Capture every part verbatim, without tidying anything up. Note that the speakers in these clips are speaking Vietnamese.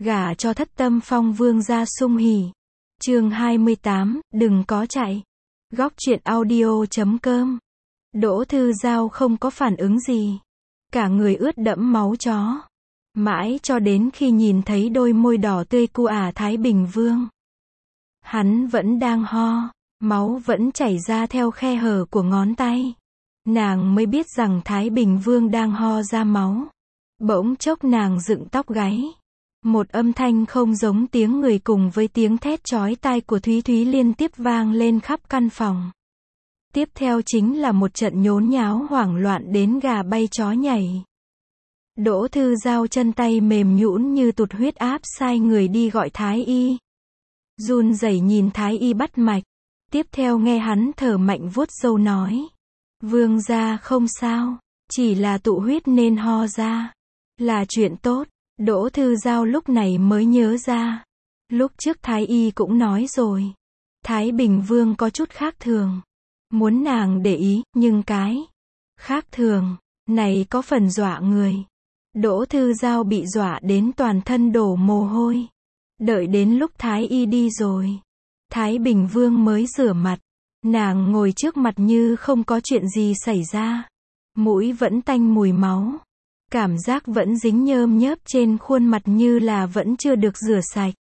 gả cho Thất Tâm Phong vương gia sung hỉ. Chương hai mươi tám, đừng có chạy. Góc truyện audio chấm com. Đỗ Thư Giao không có phản ứng gì. Cả người ướt đẫm máu chó. Mãi cho đến khi nhìn thấy đôi môi đỏ tươi của ả Thái Bình Vương. Hắn vẫn đang ho, máu vẫn chảy ra theo khe hở của ngón tay. Nàng mới biết rằng Thái Bình Vương đang ho ra máu. Bỗng chốc nàng dựng tóc gáy. Một âm thanh không giống tiếng người cùng với tiếng thét chói tai của Thúy Thúy liên tiếp vang lên khắp căn phòng. Tiếp theo chính là một trận nhốn nháo hoảng loạn đến gà bay chó nhảy. Đỗ Thư Giao chân tay mềm nhũn như tụt huyết áp sai người đi gọi Thái Y. Run rẩy nhìn Thái Y bắt mạch. Tiếp theo nghe hắn thở mạnh vuốt râu nói. Vương gia không sao, chỉ là tụ huyết nên ho ra. Là chuyện tốt. Đỗ Thư Giao lúc này mới nhớ ra. Lúc trước Thái Y cũng nói rồi. Thái Bình Vương có chút khác thường. Muốn nàng để ý, nhưng cái khác thường này có phần dọa người. Đỗ Thư Giao bị dọa đến toàn thân đổ mồ hôi. Đợi đến lúc Thái Y đi rồi, Thái Bình Vương mới rửa mặt. Nàng ngồi trước mặt như không có chuyện gì xảy ra. Mũi vẫn tanh mùi máu. Cảm giác vẫn dính nhơm nhớp trên khuôn mặt như là vẫn chưa được rửa sạch.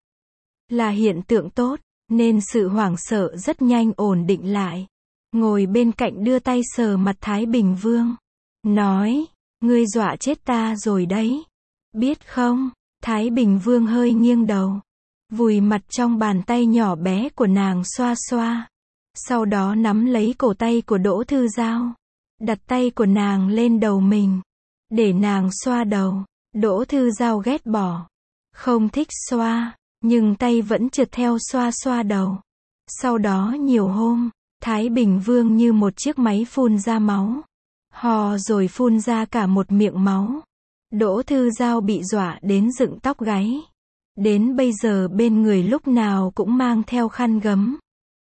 Là hiện tượng tốt, nên sự hoảng sợ rất nhanh ổn định lại. Ngồi bên cạnh đưa tay sờ mặt Thái Bình Vương. Nói, ngươi dọa chết ta rồi đấy. Biết không? Thái Bình Vương hơi nghiêng đầu. Vùi mặt trong bàn tay nhỏ bé của nàng xoa xoa. Sau đó nắm lấy cổ tay của Đỗ Thư Giao. Đặt tay của nàng lên đầu mình. Để nàng xoa đầu. Đỗ Thư Giao ghét bỏ. Không thích xoa. Nhưng tay vẫn trượt theo xoa xoa đầu. Sau đó nhiều hôm, Thái Bình Vương như một chiếc máy phun ra máu. Hò rồi phun ra cả một miệng máu. Đỗ Thư Giao bị dọa đến dựng tóc gáy. Đến bây giờ bên người lúc nào cũng mang theo khăn gấm.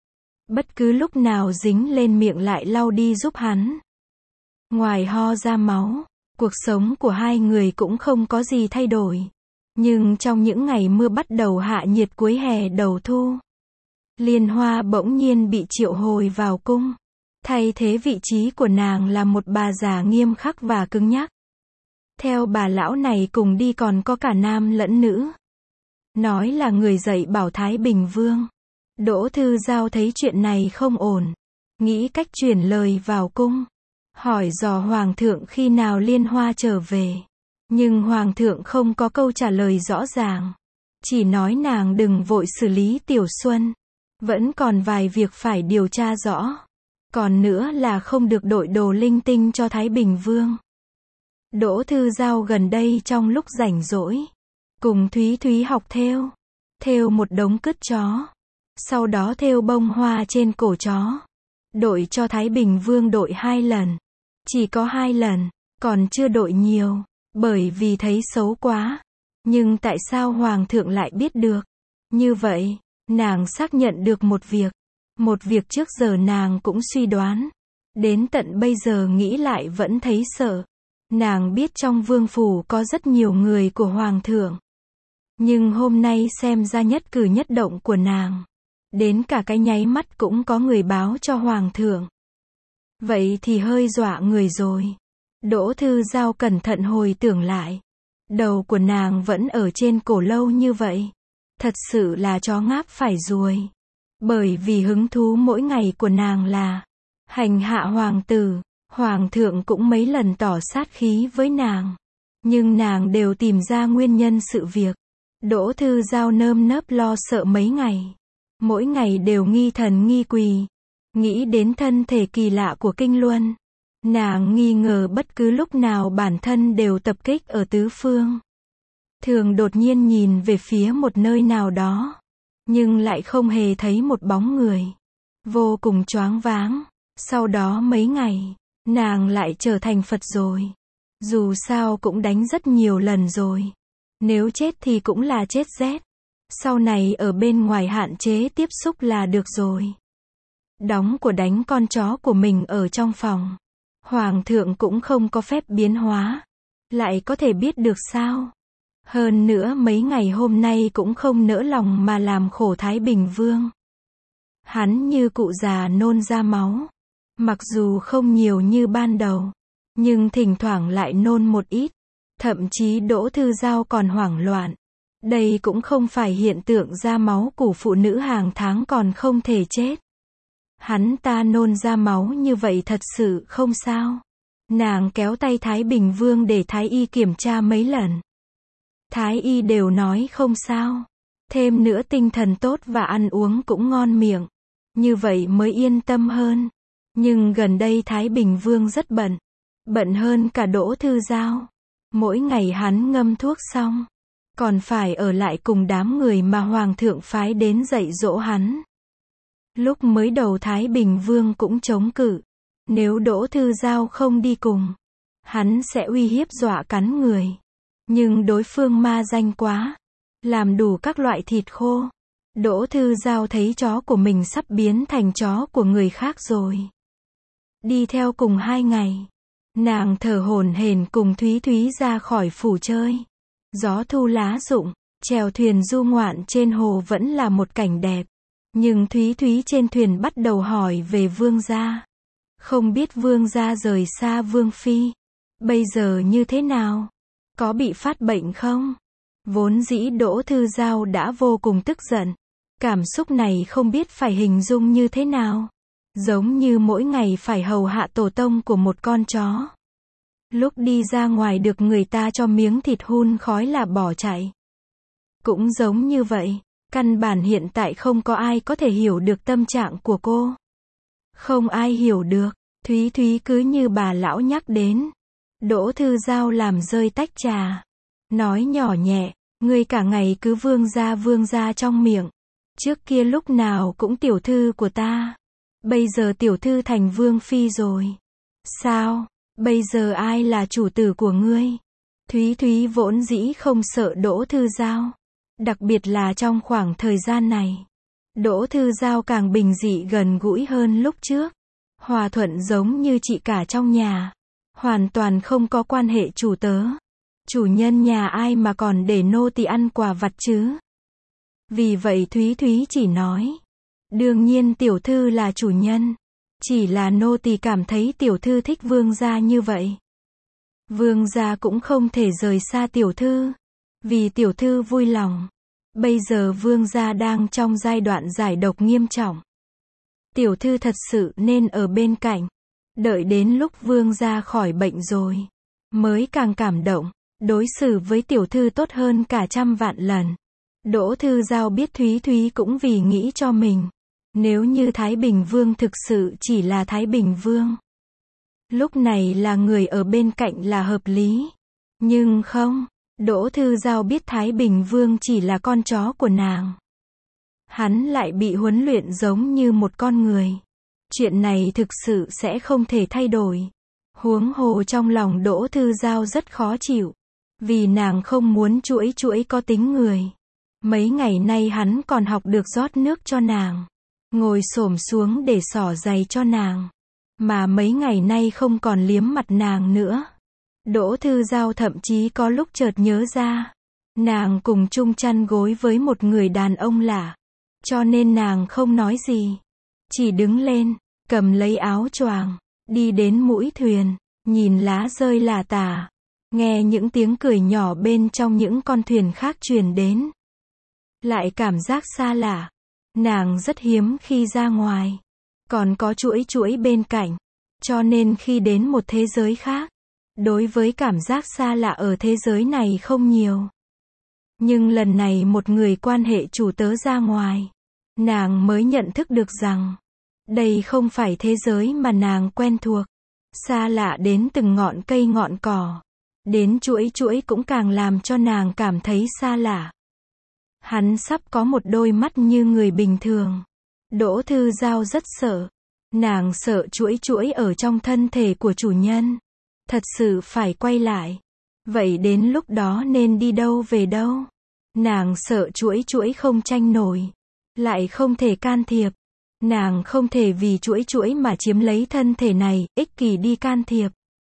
Bất cứ lúc nào dính lên miệng lại lau đi giúp hắn. Ngoài ho ra máu, cuộc sống của hai người cũng không có gì thay đổi. Nhưng trong những ngày mưa bắt đầu hạ nhiệt cuối hè đầu thu, Liên Hoa bỗng nhiên bị triệu hồi vào cung. Thay thế vị trí của nàng là một bà già nghiêm khắc và cứng nhắc. Theo bà lão này cùng đi còn có cả nam lẫn nữ. Nói là người dạy bảo Thái Bình Vương. Đỗ Thư Giao thấy chuyện này không ổn. Nghĩ cách chuyển lời vào cung. Hỏi dò Hoàng thượng khi nào Liên Hoa trở về. Nhưng Hoàng thượng không có câu trả lời rõ ràng. Chỉ nói nàng đừng vội xử lý Tiểu Xuân. Vẫn còn vài việc phải điều tra rõ. Còn nữa là không được đội đồ linh tinh cho Thái Bình Vương. Đỗ Thư Giao gần đây trong lúc rảnh rỗi, cùng Thúy Thúy học thêu. Thêu một đống cứt chó. Sau đó thêu bông hoa trên cổ chó. Đội cho Thái Bình Vương đội hai lần. Chỉ có hai lần, còn chưa đội nhiều, bởi vì thấy xấu quá. Nhưng tại sao Hoàng thượng lại biết được? Như vậy, nàng xác nhận được một việc. Một việc trước giờ nàng cũng suy đoán. Đến tận bây giờ nghĩ lại vẫn thấy sợ. Nàng biết trong vương phủ có rất nhiều người của Hoàng thượng. Nhưng hôm nay xem ra nhất cử nhất động của nàng. Đến cả cái nháy mắt cũng có người báo cho Hoàng thượng. Vậy thì hơi dọa người rồi. Đỗ Thư Giao cẩn thận hồi tưởng lại. Đầu của nàng vẫn ở trên cổ lâu như vậy. Thật sự là chó ngáp phải ruồi. Bởi vì hứng thú mỗi ngày của nàng là hành hạ hoàng tử. Hoàng thượng cũng mấy lần tỏ sát khí với nàng. Nhưng nàng đều tìm ra nguyên nhân sự việc. Đỗ Thư Giao nơm nớp lo sợ mấy ngày. Mỗi ngày đều nghi thần nghi quỷ. Nghĩ đến thân thể kỳ lạ của Kinh Luân. Nàng nghi ngờ bất cứ lúc nào bản thân đều tập kích ở tứ phương. Thường đột nhiên nhìn về phía một nơi nào đó. Nhưng lại không hề thấy một bóng người. Vô cùng choáng váng. Sau đó mấy ngày, nàng lại trở thành Phật rồi. Dù sao cũng đánh rất nhiều lần rồi. Nếu chết thì cũng là chết rét. Sau này ở bên ngoài hạn chế tiếp xúc là được rồi. Đóng của đánh con chó của mình ở trong phòng. Hoàng thượng cũng không có phép biến hóa. Lại có thể biết được sao? Hơn nữa mấy ngày hôm nay cũng không nỡ lòng mà làm khổ Thái Bình Vương. Hắn như cụ già nôn ra máu. Mặc dù không nhiều như ban đầu, nhưng thỉnh thoảng lại nôn một ít. Thậm chí Đỗ Thư Giao còn hoảng loạn. Đây cũng không phải hiện tượng ra máu của phụ nữ hàng tháng còn không thể chết. Hắn ta nôn ra máu như vậy thật sự không sao. Nàng kéo tay Thái Bình Vương để Thái Y kiểm tra mấy lần. Thái Y đều nói không sao. Thêm nữa tinh thần tốt và ăn uống cũng ngon miệng. Như vậy mới yên tâm hơn. Nhưng gần đây Thái Bình Vương rất bận. Bận hơn cả Đỗ Thư Giao. Mỗi ngày hắn ngâm thuốc xong, còn phải ở lại cùng đám người mà Hoàng thượng phái đến dạy dỗ hắn. Lúc mới đầu Thái Bình Vương cũng chống cự. Nếu Đỗ Thư Giao không đi cùng, hắn sẽ uy hiếp dọa cắn người. Nhưng đối phương ma danh quá, làm đủ các loại thịt khô. Đỗ Thư Giao thấy chó của mình sắp biến thành chó của người khác rồi. Đi theo cùng hai ngày, nàng thở hổn hển cùng Thúy Thúy ra khỏi phủ chơi. Gió thu lá rụng, chèo thuyền du ngoạn trên hồ vẫn là một cảnh đẹp. Nhưng Thúy Thúy trên thuyền bắt đầu hỏi về Vương gia. Không biết Vương gia rời xa Vương phi, bây giờ như thế nào? Có bị phát bệnh không? Vốn dĩ Đỗ Thư Giao đã vô cùng tức giận. Cảm xúc này không biết phải hình dung như thế nào. Giống như mỗi ngày phải hầu hạ tổ tông của một con chó. Lúc đi ra ngoài được người ta cho miếng thịt hun khói là bỏ chạy. Cũng giống như vậy, căn bản hiện tại không có ai có thể hiểu được tâm trạng của cô. Không ai hiểu được. Thúy Thúy cứ như bà lão nhắc đến. Đỗ Thư Giao làm rơi tách trà. Nói nhỏ nhẹ, ngươi cả ngày cứ vương gia vương gia trong miệng. Trước kia lúc nào cũng tiểu thư của ta. Bây giờ tiểu thư thành vương phi rồi. Sao? Bây giờ ai là chủ tử của ngươi? Thúy Thúy vốn dĩ không sợ Đỗ Thư Giao. Đặc biệt là trong khoảng thời gian này. Đỗ Thư Giao càng bình dị gần gũi hơn lúc trước. Hòa thuận giống như chị cả trong nhà. Hoàn toàn không có quan hệ chủ tớ. Chủ nhân nhà ai mà còn để nô tỳ ăn quà vặt chứ? Vì vậy Thúy Thúy chỉ nói. Đương nhiên tiểu thư là chủ nhân. Chỉ là nô tỳ cảm thấy tiểu thư thích vương gia như vậy. Vương gia cũng không thể rời xa tiểu thư. Vì tiểu thư vui lòng. Bây giờ vương gia đang trong giai đoạn giải độc nghiêm trọng. Tiểu thư thật sự nên ở bên cạnh. Đợi đến lúc vương gia khỏi bệnh rồi. Mới càng cảm động. Đối xử với tiểu thư tốt hơn cả trăm vạn lần. Đỗ Thư Giao biết Thúy Thúy cũng vì nghĩ cho mình. Nếu như Thái Bình Vương thực sự chỉ là Thái Bình Vương. Lúc này là người ở bên cạnh là hợp lý. Nhưng không. Đỗ Thư Giao biết Thái Bình Vương chỉ là con chó của nàng. Hắn lại bị huấn luyện giống như một con người. Chuyện này thực sự sẽ không thể thay đổi. Huống hồ trong lòng Đỗ Thư Giao rất khó chịu. Vì nàng không muốn chuỗi chuỗi có tính người. Mấy ngày nay hắn còn học được rót nước cho nàng. Ngồi xổm xuống để xỏ giày cho nàng. Mà mấy ngày nay không còn liếm mặt nàng nữa. Đỗ Thư Giao thậm chí có lúc chợt nhớ ra. Nàng cùng chung chăn gối với một người đàn ông lạ. Cho nên nàng không nói gì. Chỉ đứng lên, cầm lấy áo choàng, đi đến mũi thuyền, nhìn lá rơi lả tả. Nghe những tiếng cười nhỏ bên trong những con thuyền khác truyền đến. Lại cảm giác xa lạ. Nàng rất hiếm khi ra ngoài. Còn có chuỗi chuỗi bên cạnh. Cho nên khi đến một thế giới khác. Đối với cảm giác xa lạ ở thế giới này không nhiều. Nhưng lần này một người quan hệ chủ tớ ra ngoài. Nàng mới nhận thức được rằng. Đây không phải thế giới mà nàng quen thuộc. Xa lạ đến từng ngọn cây ngọn cỏ. Đến chuỗi chuỗi cũng càng làm cho nàng cảm thấy xa lạ. Hắn sắp có một đôi mắt như người bình thường. Đỗ Thư Giao rất sợ. Nàng sợ chuỗi chuỗi ở trong thân thể của chủ nhân. Thật sự phải quay lại. Vậy đến lúc đó nên đi đâu về đâu? Nàng sợ chuỗi chuỗi không tranh nổi. Lại không thể can thiệp. Nàng không thể vì chuỗi chuỗi mà chiếm lấy thân thể này, ích kỷ đi can thiệp.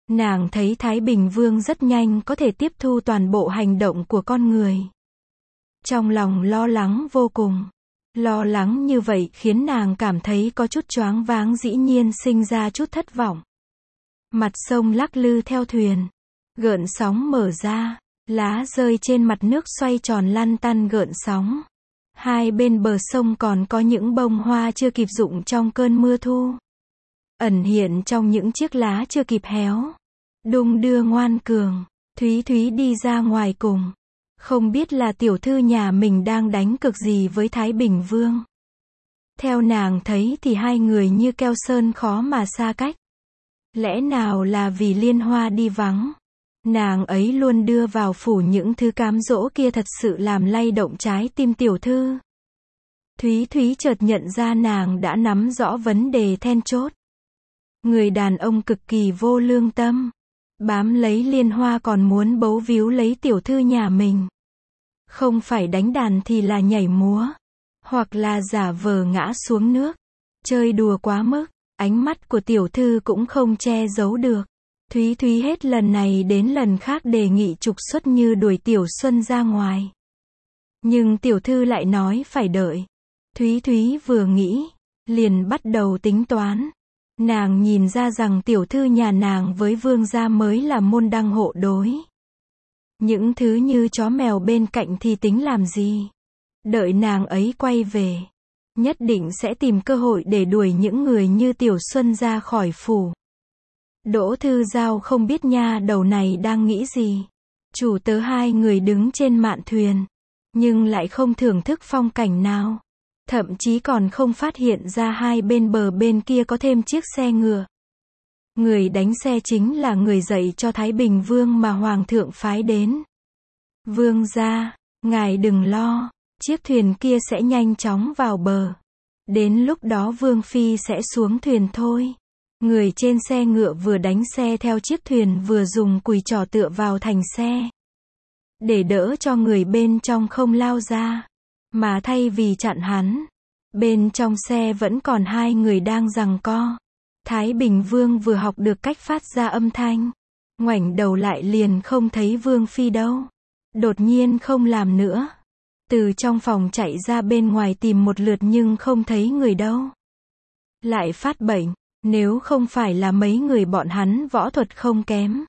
Nàng thấy Thái Bình Vương rất nhanh có thể tiếp thu toàn bộ hành động của con người. Trong lòng lo lắng vô cùng. Lo lắng như vậy khiến nàng cảm thấy có chút choáng váng, dĩ nhiên sinh ra chút thất vọng. Mặt sông lắc lư theo thuyền. Gợn sóng mở ra. Lá rơi trên mặt nước xoay tròn lăn tăn gợn sóng. Hai bên bờ sông còn có những bông hoa chưa kịp rụng trong cơn mưa thu. Ẩn hiện trong những chiếc lá chưa kịp héo. Đung đưa ngoan cường. Thúy Thúy đi ra ngoài cùng. Không biết là tiểu thư nhà mình đang đánh cược gì với Thái Bình Vương. Theo nàng thấy thì hai người như keo sơn khó mà xa cách. Lẽ nào là vì Liên Hoa đi vắng? Nàng ấy luôn đưa vào phủ những thứ cám dỗ kia, thật sự làm lay động trái tim tiểu thư. Thúy Thúy chợt nhận ra nàng đã nắm rõ vấn đề then chốt. Người đàn ông cực kỳ vô lương tâm. Bám lấy Liên Hoa còn muốn bấu víu lấy tiểu thư nhà mình. Không phải đánh đàn thì là nhảy múa. Hoặc là giả vờ ngã xuống nước. Chơi đùa quá mức. Ánh mắt của tiểu thư cũng không che giấu được. Thúy Thúy hết lần này đến lần khác đề nghị trục xuất như đuổi Tiểu Xuân ra ngoài. Nhưng tiểu thư lại nói phải đợi. Thúy Thúy vừa nghĩ, liền bắt đầu tính toán. Nàng nhìn ra rằng tiểu thư nhà nàng với vương gia mới là môn đăng hộ đối. Những thứ như chó mèo bên cạnh thì tính làm gì? Đợi nàng ấy quay về, nhất định sẽ tìm cơ hội để đuổi những người như Tiểu Xuân ra khỏi phủ. Đỗ Thư Giao không biết nha đầu này đang nghĩ gì. Chủ tớ hai người đứng trên mạn thuyền, nhưng lại không thưởng thức phong cảnh nào. Thậm chí còn không phát hiện ra hai bên bờ bên kia có thêm chiếc xe ngựa. Người đánh xe chính là người dạy cho Thái Bình Vương mà Hoàng thượng phái đến. Vương gia, ngài đừng lo, chiếc thuyền kia sẽ nhanh chóng vào bờ. Đến lúc đó Vương Phi sẽ xuống thuyền thôi. Người trên xe ngựa vừa đánh xe theo chiếc thuyền vừa dùng cùi trỏ tựa vào thành xe. Để đỡ cho người bên trong không lao ra. Mà thay vì chặn hắn, bên trong xe vẫn còn hai người đang giằng co. Thái Bình Vương vừa học được cách phát ra âm thanh. Ngoảnh đầu lại liền không thấy Vương Phi đâu. Đột nhiên không làm nữa. Từ trong phòng chạy ra bên ngoài tìm một lượt nhưng không thấy người đâu. Lại phát bệnh. Nếu không phải là mấy người bọn hắn võ thuật không kém,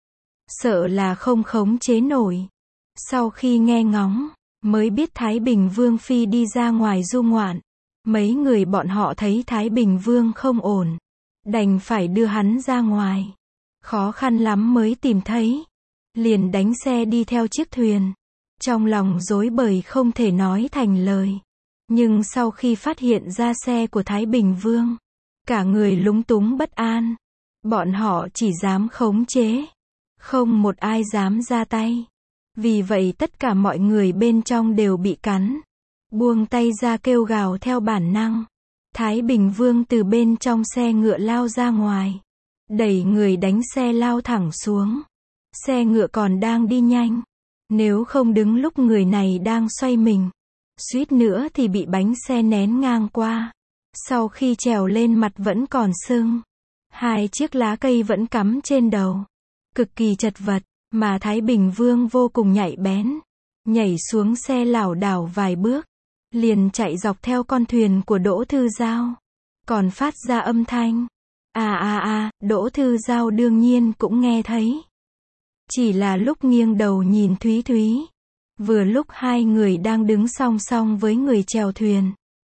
sợ là không khống chế nổi. Sau khi nghe ngóng, mới biết Thái Bình Vương Phi đi ra ngoài du ngoạn. Mấy người bọn họ thấy Thái Bình Vương không ổn, đành phải đưa hắn ra ngoài. Khó khăn lắm mới tìm thấy. Liền đánh xe đi theo chiếc thuyền. Trong lòng rối bời không thể nói thành lời. Nhưng sau khi phát hiện ra xe của Thái Bình Vương, cả người lúng túng bất an. Bọn họ chỉ dám khống chế. Không một ai dám ra tay. Vì vậy tất cả mọi người bên trong đều bị cắn. Buông tay ra kêu gào theo bản năng. Thái Bình Vương từ bên trong xe ngựa lao ra ngoài. Đẩy người đánh xe lao thẳng xuống. Xe ngựa còn đang đi nhanh. Nếu không đứng lúc người này đang xoay mình, suýt nữa thì bị bánh xe nén ngang qua. Sau khi trèo lên mặt vẫn còn sưng. Hai chiếc lá cây vẫn cắm trên đầu. Cực kỳ chật vật, mà Thái Bình Vương vô cùng nhạy bén. Nhảy xuống xe lảo đảo vài bước. Liền chạy dọc theo con thuyền của Đỗ Thư Giao. Còn phát ra âm thanh. À à à, Đỗ Thư Giao đương nhiên cũng nghe thấy. Chỉ là lúc nghiêng đầu nhìn Thúy Thúy. Vừa lúc hai người đang đứng song song với người chèo thuyền.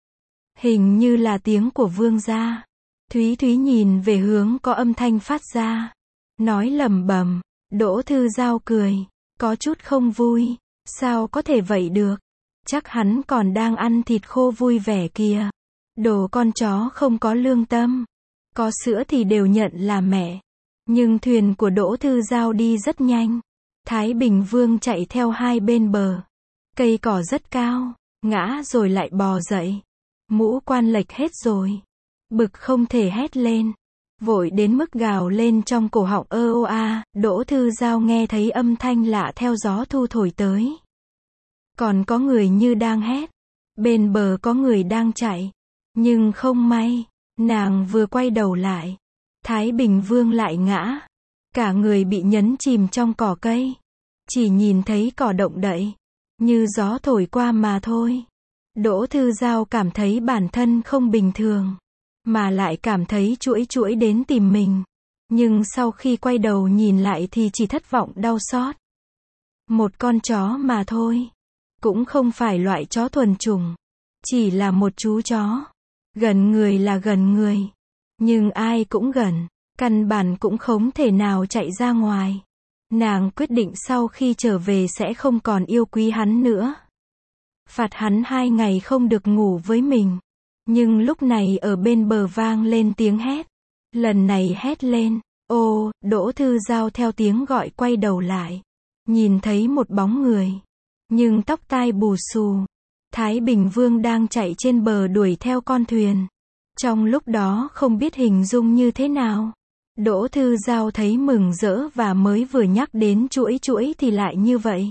Hình như là tiếng của vương gia. Thúy Thúy nhìn về hướng có âm thanh phát ra. Nói lẩm bẩm. Đỗ Thư Giao cười. Có chút không vui. Sao có thể vậy được? Chắc hắn còn đang ăn thịt khô vui vẻ kìa. Đồ con chó không có lương tâm. Có sữa thì đều nhận là mẹ. Nhưng thuyền của Đỗ Thư Giao đi rất nhanh. Thái Bình Vương chạy theo hai bên bờ. Cây cỏ rất cao. Ngã rồi lại bò dậy. Mũ quan lệch hết rồi. Bực không thể hét lên. Vội đến mức gào lên trong cổ họng ơ ô a. Đỗ Thư Giao nghe thấy âm thanh lạ theo gió thu thổi tới. Còn có người như đang hét. Bên bờ có người đang chạy. Nhưng không may, nàng vừa quay đầu lại. Thái Bình Vương lại ngã. Cả người bị nhấn chìm trong cỏ cây. Chỉ nhìn thấy cỏ động đậy. Như gió thổi qua mà thôi. Đỗ Thư Giao cảm thấy bản thân không bình thường. Mà lại cảm thấy chuỗi chuỗi đến tìm mình. Nhưng sau khi quay đầu nhìn lại thì chỉ thất vọng đau xót. Một con chó mà thôi. Cũng không phải loại chó thuần chủng. Chỉ là một chú chó. Gần người là gần người. Nhưng ai cũng gần. Căn bản cũng không thể nào chạy ra ngoài. Nàng quyết định sau khi trở về sẽ không còn yêu quý hắn nữa. Phạt hắn hai ngày không được ngủ với mình. Nhưng lúc này ở bên bờ vang lên tiếng hét. Lần này hét lên. Ô, Đỗ Thư Giao theo tiếng gọi quay đầu lại. Nhìn thấy một bóng người. Nhưng tóc tai bù xù. Thái Bình Vương đang chạy trên bờ đuổi theo con thuyền. Trong lúc đó không biết hình dung như thế nào. Đỗ Thư Giao thấy mừng rỡ và mới vừa nhắc đến chuỗi chuỗi thì lại như vậy.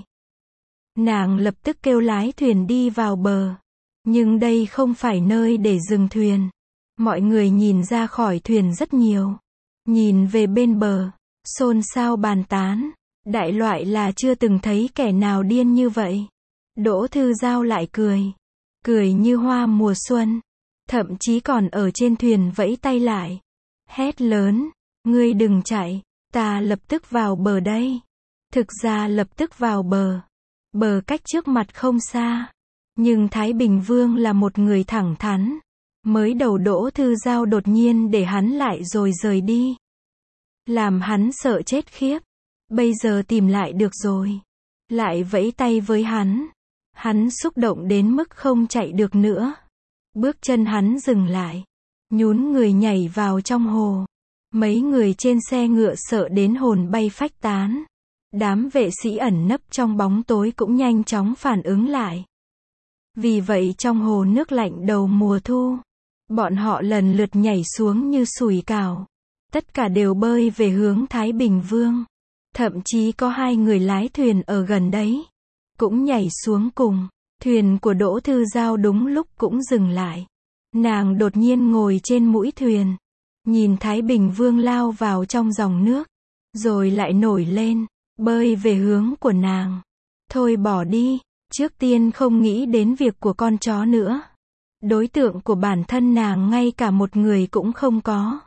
Nàng lập tức kêu lái thuyền đi vào bờ. Nhưng đây không phải nơi để dừng thuyền. Mọi người nhìn ra khỏi thuyền rất nhiều. Nhìn về bên bờ. Xôn xao bàn tán. Đại loại là chưa từng thấy kẻ nào điên như vậy. Đỗ Thư Giao lại cười. Cười như hoa mùa xuân. Thậm chí còn ở trên thuyền vẫy tay lại. Hét lớn. Ngươi đừng chạy. Ta lập tức vào bờ đây. Thực ra lập tức vào bờ. Bờ cách trước mặt không xa. Nhưng Thái Bình Vương là một người thẳng thắn. Mới đầu Đỗ Thư Giao đột nhiên để hắn lại rồi rời đi. Làm hắn sợ chết khiếp. Bây giờ tìm lại được rồi. Lại vẫy tay với hắn. Hắn xúc động đến mức không chạy được nữa. Bước chân hắn dừng lại. Nhún người nhảy vào trong hồ. Mấy người trên xe ngựa sợ đến hồn bay phách tán. Đám vệ sĩ ẩn nấp trong bóng tối cũng nhanh chóng phản ứng lại. Vì vậy trong hồ nước lạnh đầu mùa thu, bọn họ lần lượt nhảy xuống như sủi cảo. Tất cả đều bơi về hướng Thái Bình Vương. Thậm chí có hai người lái thuyền ở gần đấy. Cũng nhảy xuống cùng. Thuyền của Đỗ Thư Giao đúng lúc cũng dừng lại. Nàng đột nhiên ngồi trên mũi thuyền. Nhìn Thái Bình Vương lao vào trong dòng nước. Rồi lại nổi lên. Bơi về hướng của nàng. Thôi bỏ đi. Trước tiên không nghĩ đến việc của con chó nữa. Đối tượng của bản thân nàng ngay cả một người cũng không có.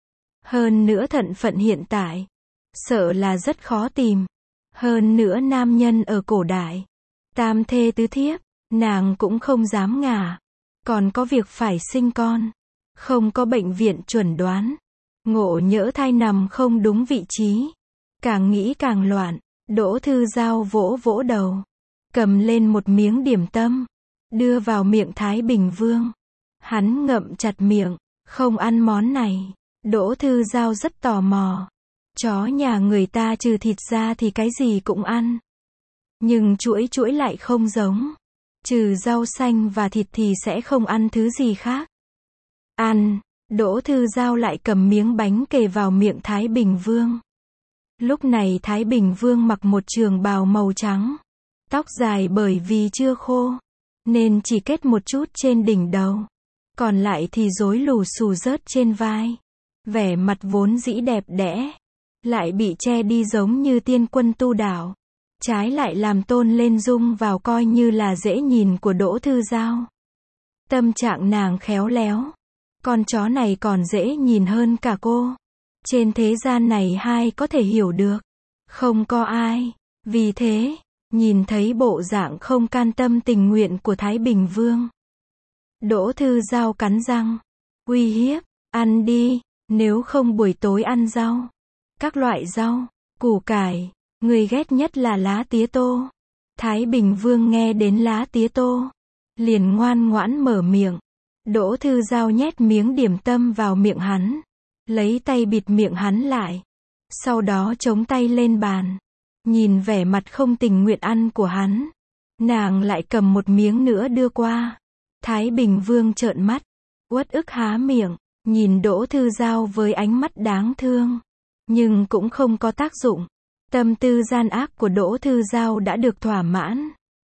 Hơn nữa thân phận hiện tại. Sợ là rất khó tìm. Hơn nữa nam nhân ở cổ đại. Tam thê tứ thiếp. Nàng cũng không dám ngả. Còn có việc phải sinh con. Không có bệnh viện chuẩn đoán. Ngộ nhỡ thai nằm không đúng vị trí. Càng nghĩ càng loạn. Đỗ Thư Giao vỗ vỗ đầu. Cầm lên một miếng điểm tâm. Đưa vào miệng Thái Bình Vương. Hắn ngậm chặt miệng. Không ăn món này. Đỗ Thư Giao rất tò mò. Chó nhà người ta trừ thịt ra thì cái gì cũng ăn. Nhưng chuỗi chuỗi lại không giống. Trừ rau xanh và thịt thì sẽ không ăn thứ gì khác. Ăn. Đỗ Thư Giao lại cầm miếng bánh kề vào miệng Thái Bình Vương. Lúc này Thái Bình Vương mặc một trường bào màu trắng. Tóc dài bởi vì chưa khô. Nên chỉ kết một chút trên đỉnh đầu. Còn lại thì rối lù xù rớt trên vai. Vẻ mặt vốn dĩ đẹp đẽ. Lại bị che đi giống như tiên quân tu đạo. Trái lại làm tôn lên dung vào coi như là dễ nhìn của Đỗ Thư Giao. Tâm trạng nàng khéo léo. Con chó này còn dễ nhìn hơn cả cô. Trên thế gian này hai có thể hiểu được. Không có ai. Vì thế, nhìn thấy bộ dạng không can tâm tình nguyện của Thái Bình Vương. Đỗ Thư Giao cắn răng. Uy hiếp. Ăn đi. Nếu không buổi tối ăn rau. Các loại rau. Củ cải. Người ghét nhất là lá tía tô. Thái Bình Vương nghe đến lá tía tô. Liền ngoan ngoãn mở miệng. Đỗ Thư Giao nhét miếng điểm tâm vào miệng hắn. Lấy tay bịt miệng hắn lại. Sau đó chống tay lên bàn. Nhìn vẻ mặt không tình nguyện ăn của hắn. Nàng lại cầm một miếng nữa đưa qua. Thái Bình Vương trợn mắt. Uất ức há miệng. Nhìn Đỗ Thư Giao với ánh mắt đáng thương. Nhưng cũng không có tác dụng. Tâm tư gian ác của Đỗ Thư Giao đã được thỏa mãn.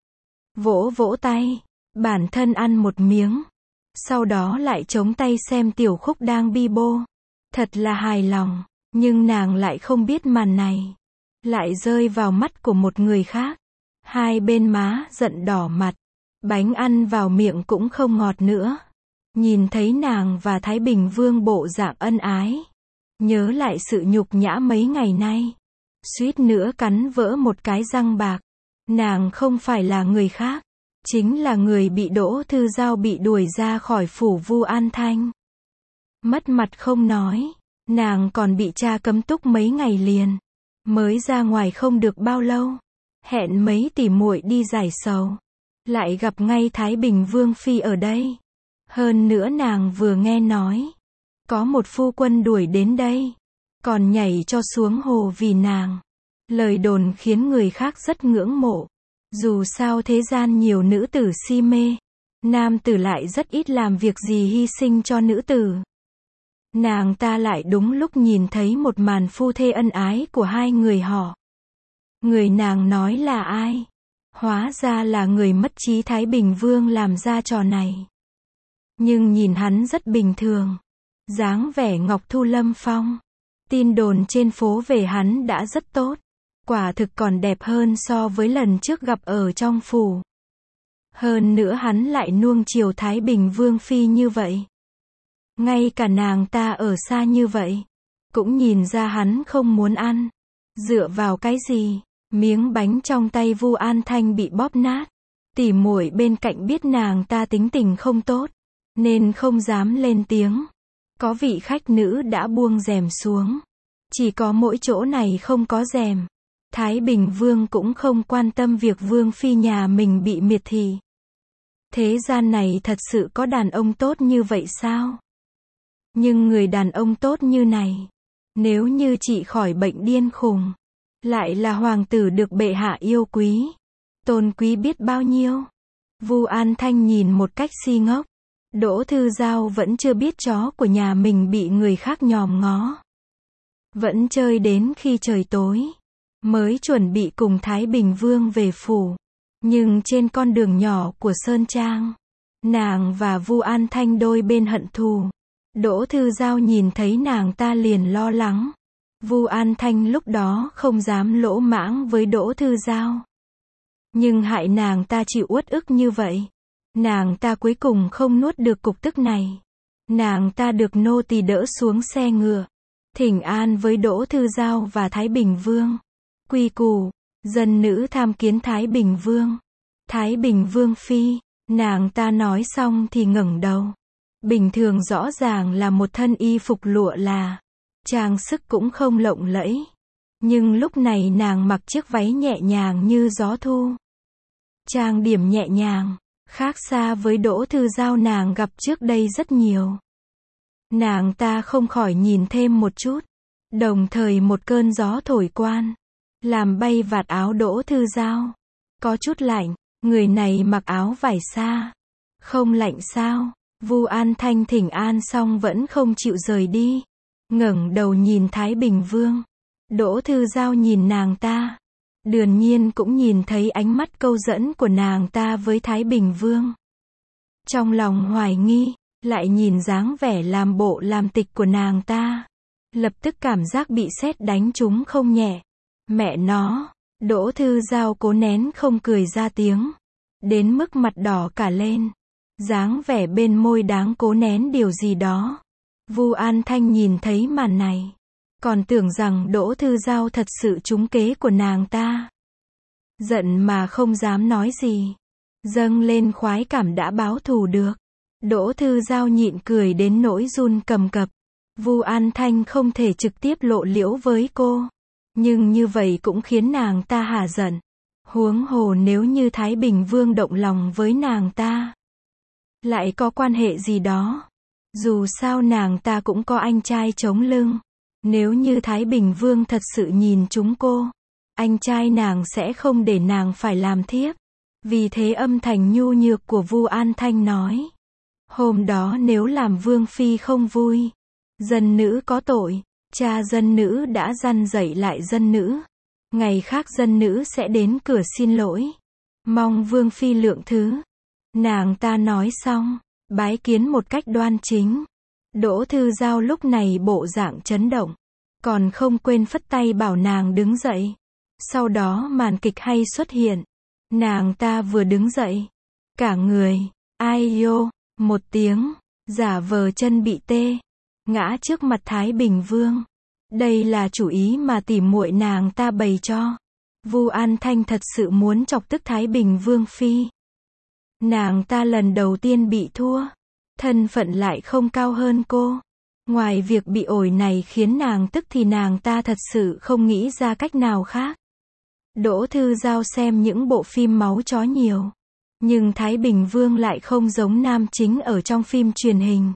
Vỗ vỗ tay. Bản thân ăn một miếng. Sau đó lại chống tay xem tiểu khúc đang bi bô. Thật là hài lòng. Nhưng nàng lại không biết màn này lại rơi vào mắt của một người khác. Hai bên má giận đỏ mặt, bánh ăn vào miệng cũng không ngọt nữa. Nhìn thấy nàng và Thái Bình Vương bộ dạng ân ái, nhớ lại sự nhục nhã mấy ngày nay, suýt nữa cắn vỡ một cái răng bạc. Nàng không phải là người khác, chính là người bị Đỗ Thư Giao bị đuổi ra khỏi phủ Vu An Thanh. Mất mặt không nói, nàng còn bị cha cấm túc mấy ngày liền. Mới ra ngoài không được bao lâu, hẹn mấy tỷ muội đi giải sầu, lại gặp ngay Thái Bình Vương phi ở đây. Hơn nữa nàng vừa nghe nói có một phu quân đuổi đến đây, còn nhảy cho xuống hồ vì nàng. Lời đồn khiến người khác rất ngưỡng mộ. Dù sao thế gian nhiều nữ tử si mê, nam tử lại rất ít làm việc gì hy sinh cho nữ tử. Nàng ta lại đúng lúc nhìn thấy một màn phu thê ân ái của hai người họ. Người nàng nói là ai? Hóa ra là người mất trí Thái Bình Vương làm ra trò này. Nhưng nhìn hắn rất bình thường, dáng vẻ Ngọc Thu Lâm Phong. Tin đồn trên phố về hắn đã rất tốt, quả thực còn đẹp hơn so với lần trước gặp ở trong phủ. Hơn nữa hắn lại nuông chiều Thái Bình Vương phi như vậy. Ngay cả nàng ta ở xa như vậy, cũng nhìn ra hắn không muốn ăn. Dựa vào cái gì? Miếng bánh trong tay Vu An Thanh bị bóp nát. Tỉ muội bên cạnh biết nàng ta tính tình không tốt, nên không dám lên tiếng. Có vị khách nữ đã buông rèm xuống. Chỉ có mỗi chỗ này không có rèm. Thái Bình Vương cũng không quan tâm việc Vương phi nhà mình bị miệt thị. Thế gian này thật sự có đàn ông tốt như vậy sao? Nhưng người đàn ông tốt như này, nếu như trị khỏi bệnh điên khùng, lại là hoàng tử được bệ hạ yêu quý, tôn quý biết bao nhiêu. Vu An Thanh nhìn một cách si ngốc. Đỗ Thư Giao vẫn chưa biết chó của nhà mình bị người khác nhòm ngó. Vẫn chơi đến khi trời tối, mới chuẩn bị cùng Thái Bình Vương về phủ. Nhưng trên con đường nhỏ của Sơn Trang, nàng và Vu An Thanh đôi bên hận thù. Đỗ Thư Giao nhìn thấy nàng ta liền lo lắng. Vu An Thanh lúc đó không dám lỗ mãng với Đỗ Thư Giao. Nhưng hại nàng ta chịu uất ức như vậy. Nàng ta cuối cùng không nuốt được cục tức này. Nàng ta được nô tỳ đỡ xuống xe ngựa, thỉnh an với Đỗ Thư Giao và Thái Bình Vương. Quy củ, dân nữ tham kiến Thái Bình Vương. Thái Bình Vương phi, nàng ta nói xong thì ngẩng đầu. Bình thường rõ ràng là một thân y phục lụa là, trang sức cũng không lộng lẫy. Nhưng lúc này nàng mặc chiếc váy nhẹ nhàng như gió thu. Trang điểm nhẹ nhàng, khác xa với Đỗ Thư Giao nàng gặp trước đây rất nhiều. Nàng ta không khỏi nhìn thêm một chút. Đồng thời một cơn gió thổi quan, làm bay vạt áo Đỗ Thư Giao. Có chút lạnh, người này mặc áo vải xa. Không lạnh sao? Vu An Thanh thỉnh an xong vẫn không chịu rời đi. Ngẩng đầu nhìn Thái Bình Vương. Đỗ Thư Giao nhìn nàng ta. Đương nhiên cũng nhìn thấy ánh mắt câu dẫn của nàng ta với Thái Bình Vương. Trong lòng hoài nghi, lại nhìn dáng vẻ làm bộ làm tịch của nàng ta. Lập tức cảm giác bị sét đánh trúng không nhẹ. Mẹ nó, Đỗ Thư Giao cố nén không cười ra tiếng. Đến mức mặt đỏ cả lên. Dáng vẻ bên môi đáng cố nén điều gì đó. Vu An Thanh nhìn thấy màn này, còn tưởng rằng Đỗ Thư Giao thật sự trúng kế của nàng ta. Giận mà không dám nói gì. Dâng lên khoái cảm đã báo thù được. Đỗ Thư Giao nhịn cười đến nỗi run cầm cập. Vu An Thanh không thể trực tiếp lộ liễu với cô. Nhưng như vậy cũng khiến nàng ta hả giận. Huống hồ nếu như Thái Bình Vương động lòng với nàng ta, lại có quan hệ gì đó. Dù sao nàng ta cũng có anh trai chống lưng. Nếu như Thái Bình Vương thật sự nhìn chúng cô, anh trai nàng sẽ không để nàng phải làm thiếp. Vì thế âm thanh nhu nhược của Vu An Thanh nói. Hôm đó nếu làm Vương phi không vui, dân nữ có tội. Cha dân nữ đã răn dạy lại dân nữ. Ngày khác dân nữ sẽ đến cửa xin lỗi. Mong Vương phi lượng thứ. Nàng ta nói xong, bái kiến một cách đoan chính. Đỗ Thư Giao lúc này bộ dạng chấn động. còn không quên phất tay bảo nàng đứng dậy. Sau đó màn kịch hay xuất hiện. Nàng ta vừa đứng dậy, cả người, ai yo, một tiếng, giả vờ chân bị tê, ngã trước mặt Thái Bình Vương. Đây là chủ ý mà tỉ muội nàng ta bày cho. Vu An Thanh thật sự muốn chọc tức Thái Bình Vương phi. Nàng ta lần đầu tiên bị thua, thân phận lại không cao hơn cô. Ngoài việc bị ổi này khiến nàng tức thì nàng ta thật sự không nghĩ ra cách nào khác. Đỗ Thư Giao xem những bộ phim máu chó nhiều. Nhưng Thái Bình Vương lại không giống nam chính ở trong phim truyền hình.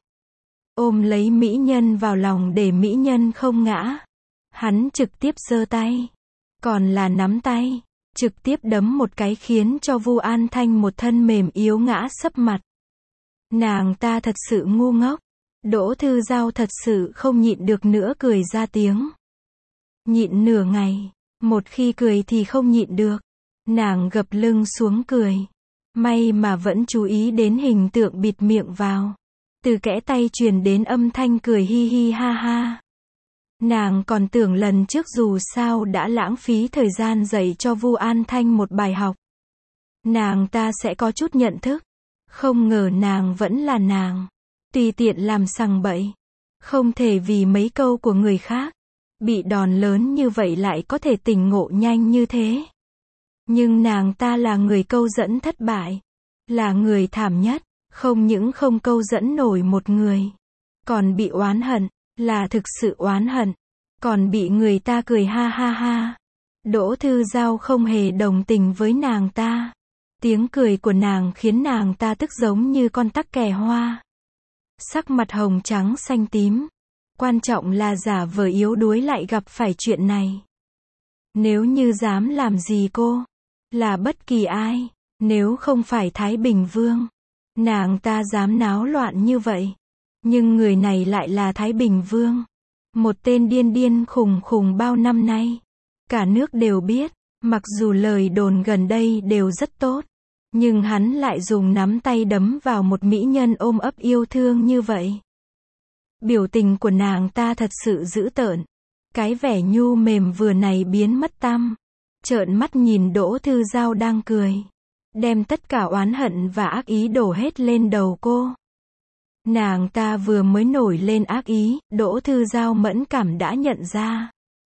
Ôm lấy mỹ nhân vào lòng để mỹ nhân không ngã. Hắn trực tiếp giơ tay, còn là nắm tay, trực tiếp đấm một cái khiến cho Vu An Thanh một thân mềm yếu ngã sấp mặt. Nàng ta thật sự ngu ngốc. Đỗ Thư Giao thật sự không nhịn được nữa cười ra tiếng. Nhịn nửa ngày, một khi cười thì không nhịn được. Nàng gập lưng xuống cười. May mà vẫn chú ý đến hình tượng bịt miệng vào. Từ kẽ tay truyền đến âm thanh cười hi hi ha ha. Nàng còn tưởng lần trước dù sao đã lãng phí thời gian dạy cho Vu An Thanh một bài học. Nàng ta sẽ có chút nhận thức. Không ngờ nàng vẫn là nàng. Tùy tiện làm sằng bậy. Không thể vì mấy câu của người khác. Bị đòn lớn như vậy lại có thể tỉnh ngộ nhanh như thế. Nhưng nàng ta là người câu dẫn thất bại. Là người thảm nhất. Không những không câu dẫn nổi một người. Còn bị oán hận. Là thực sự oán hận. Còn bị người ta cười ha ha ha. Đỗ Thư Giao không hề đồng tình với nàng ta. Tiếng cười của nàng khiến nàng ta tức giống như con tắc kè hoa. Sắc mặt hồng trắng xanh tím. Quan trọng là giả vờ yếu đuối lại gặp phải chuyện này. Nếu như dám làm gì cô, là bất kỳ ai, nếu không phải Thái Bình Vương, nàng ta dám náo loạn như vậy. Nhưng người này lại là Thái Bình Vương. Một tên điên điên khùng khùng bao năm nay. Cả nước đều biết, mặc dù lời đồn gần đây đều rất tốt. Nhưng hắn lại dùng nắm tay đấm vào một mỹ nhân ôm ấp yêu thương như vậy. Biểu tình của nàng ta thật sự dữ tợn. Cái vẻ nhu mềm vừa này biến mất tăm. Trợn mắt nhìn Đỗ Thư Giao đang cười. Đem tất cả oán hận và ác ý đổ hết lên đầu cô. Nàng ta vừa mới nổi lên ác ý, Đỗ Thư Giao mẫn cảm đã nhận ra.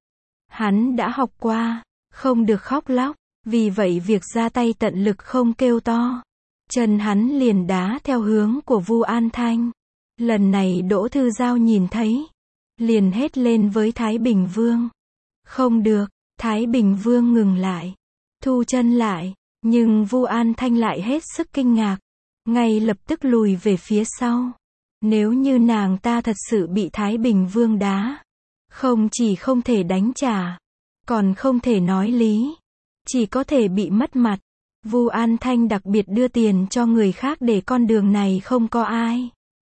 Hắn đã học qua, không được khóc lóc. Vì vậy việc ra tay tận lực không kêu to. Chân hắn liền đá theo hướng của Vu An Thanh. Lần này Đỗ Thư Giao nhìn thấy. Liền hét lên với Thái Bình Vương. Không được, Thái Bình Vương ngừng lại. Thu chân lại. Nhưng Vu An Thanh lại hết sức kinh ngạc. Ngay lập tức lùi về phía sau. Nếu như nàng ta thật sự bị Thái Bình Vương đá. Không chỉ không thể đánh trả. Còn không thể nói lý. Chỉ có thể bị mất mặt. Vu An Thanh đặc biệt đưa tiền cho người khác để con đường này không có ai.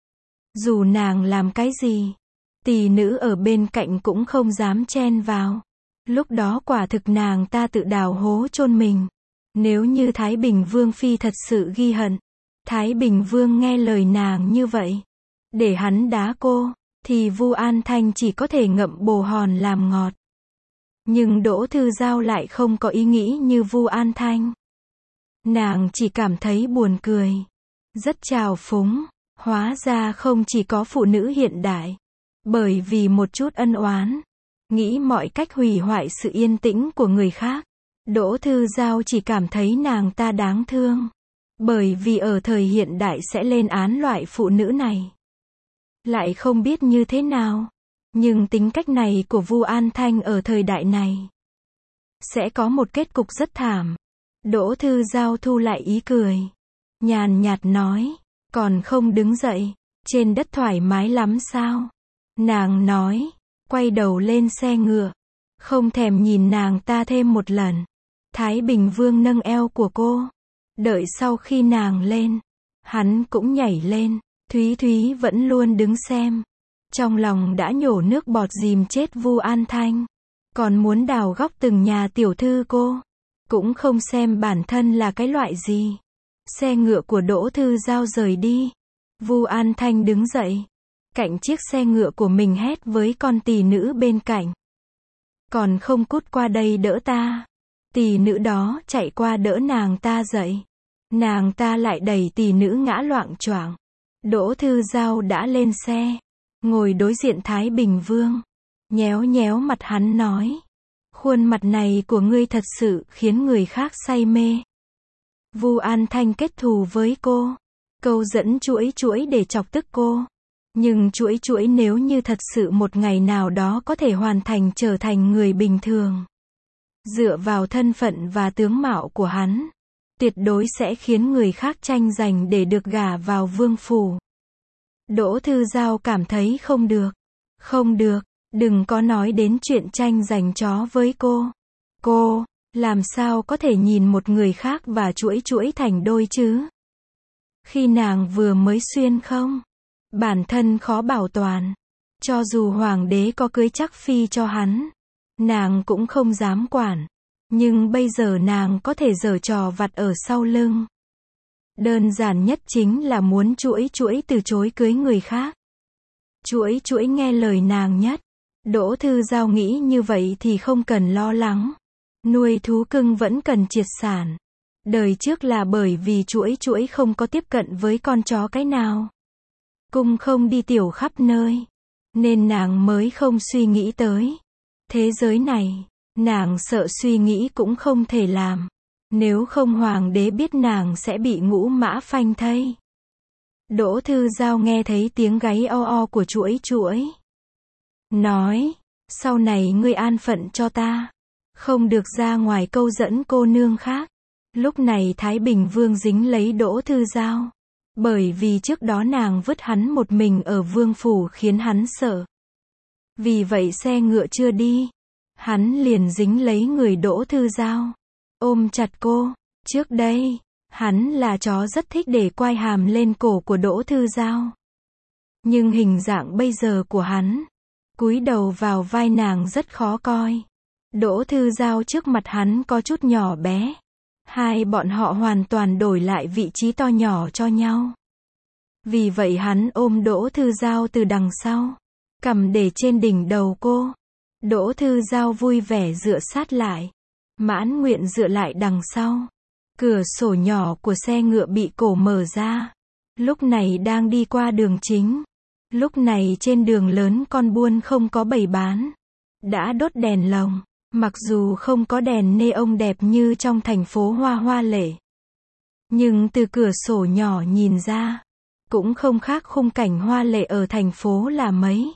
Dù nàng làm cái gì, tỷ nữ ở bên cạnh cũng không dám chen vào. Lúc đó quả thực nàng ta tự đào hố chôn mình. Nếu như Thái Bình Vương phi thật sự ghi hận, Thái Bình Vương nghe lời nàng như vậy, để hắn đá cô, thì Vu An Thanh chỉ có thể ngậm bồ hòn làm ngọt. Nhưng Đỗ Thư Giao lại không có ý nghĩ như Vu An Thanh. Nàng chỉ cảm thấy buồn cười. Rất trào phúng. Hóa ra không chỉ có phụ nữ hiện đại. Bởi vì một chút ân oán. Nghĩ mọi cách hủy hoại sự yên tĩnh của người khác. Đỗ Thư Giao chỉ cảm thấy nàng ta đáng thương. Bởi vì ở thời hiện đại sẽ lên án loại phụ nữ này. Lại không biết như thế nào. Nhưng tính cách này của Vu An Thanh ở thời đại này sẽ có một kết cục rất thảm. Đỗ Thư Giao thu lại ý cười. Nhàn nhạt nói. Còn không đứng dậy. Trên đất thoải mái lắm sao? Nàng nói. Quay đầu lên xe ngựa. Không thèm nhìn nàng ta thêm một lần. Thái Bình Vương nâng eo của cô. Đợi sau khi nàng lên. Hắn cũng nhảy lên. Thúy Thúy vẫn luôn đứng xem. Trong lòng đã nhổ nước bọt dìm chết Vu An Thanh. Còn muốn đào góc từng nhà tiểu thư cô. Cũng không xem bản thân là cái loại gì. Xe ngựa của Đỗ Thư Giao rời đi. Vu An Thanh đứng dậy. cạnh chiếc xe ngựa của mình hét với con tỳ nữ bên cạnh. Còn không cút qua đây đỡ ta. Tỳ nữ đó chạy qua đỡ nàng ta dậy. Nàng ta lại đẩy tỳ nữ ngã loạng choạng. Đỗ Thư Giao đã lên xe, ngồi đối diện Thái Bình Vương, nhéo nhéo mặt hắn nói. Khuôn mặt này của ngươi thật sự khiến người khác say mê. Vu An Thanh kết thù với cô, câu dẫn chuỗi chuỗi để chọc tức cô. Nhưng chuỗi chuỗi nếu như thật sự một ngày nào đó có thể hoàn thành trở thành người bình thường, dựa vào thân phận và tướng mạo của hắn, tuyệt đối sẽ khiến người khác tranh giành để được gả vào vương phủ. Đỗ Thư Giao cảm thấy không được. Không được, đừng có nói đến chuyện tranh giành chó với cô. Cô, làm sao có thể nhìn một người khác và chuỗi chuỗi thành đôi chứ? Khi nàng vừa mới xuyên không, bản thân khó bảo toàn. Cho dù hoàng đế có cưới chắc phi cho hắn, nàng cũng không dám quản. Nhưng bây giờ nàng có thể giở trò vặt ở sau lưng. Đơn giản nhất chính là muốn chuỗi chuỗi từ chối cưới người khác. Chuỗi chuỗi nghe lời nàng nhất. Đỗ Thư Giao nghĩ như vậy thì không cần lo lắng. Nuôi thú cưng vẫn cần triệt sản. Đời trước là bởi vì chuỗi chuỗi không có tiếp cận với con chó cái nào. Cung không đi tiểu khắp nơi. Nên nàng mới không suy nghĩ tới. Thế giới này, nàng sợ suy nghĩ cũng không thể làm. Nếu không hoàng đế biết nàng sẽ bị ngũ mã phanh thây. Đỗ Thư Giao nghe thấy tiếng gáy o o của chuỗi chuỗi. Nói, sau này ngươi an phận cho ta. Không được ra ngoài câu dẫn cô nương khác. Lúc này Thái Bình Vương dính lấy Đỗ Thư Giao. Bởi vì trước đó nàng vứt hắn một mình ở vương phủ khiến hắn sợ. Vì vậy xe ngựa chưa đi, hắn liền dính lấy người Đỗ Thư Giao, ôm chặt cô. Trước đây, hắn là chó rất thích để quai hàm lên cổ của Đỗ Thư Giao. Nhưng hình dạng bây giờ của hắn, cúi đầu vào vai nàng rất khó coi. Đỗ Thư Giao trước mặt hắn có chút nhỏ bé. Hai bọn họ hoàn toàn đổi lại vị trí to nhỏ cho nhau. Vì vậy hắn ôm Đỗ Thư Giao từ đằng sau, cầm để trên đỉnh đầu cô. Đỗ Thư Giao vui vẻ dựa sát lại, mãn nguyện dựa lại đằng sau. Cửa sổ nhỏ của xe ngựa bị cổ mở ra. Lúc này đang đi qua đường chính. Lúc này trên đường lớn con buôn không có bày bán. Đã đốt đèn lồng. Mặc dù không có đèn neon đẹp như trong thành phố hoa hoa lệ. Nhưng từ cửa sổ nhỏ nhìn ra, cũng không khác khung cảnh hoa lệ ở thành phố là mấy.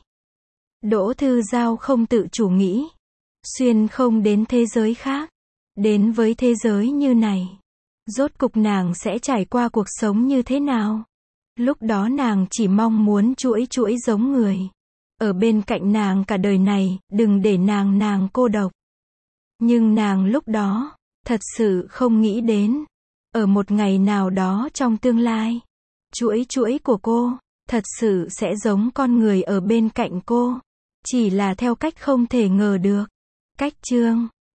Đỗ Thư Giao không tự chủ nghĩ. Xuyên không đến thế giới khác. Đến với thế giới như này. Rốt cục nàng sẽ trải qua cuộc sống như thế nào? Lúc đó nàng chỉ mong muốn chuỗi chuỗi giống người. Ở bên cạnh nàng cả đời này, đừng để nàng nàng cô độc. Nhưng nàng lúc đó, thật sự không nghĩ đến. Ở một ngày nào đó trong tương lai, chuỗi chuỗi của cô, thật sự sẽ giống con người ở bên cạnh cô. Chỉ là theo cách không thể ngờ được. Cách chương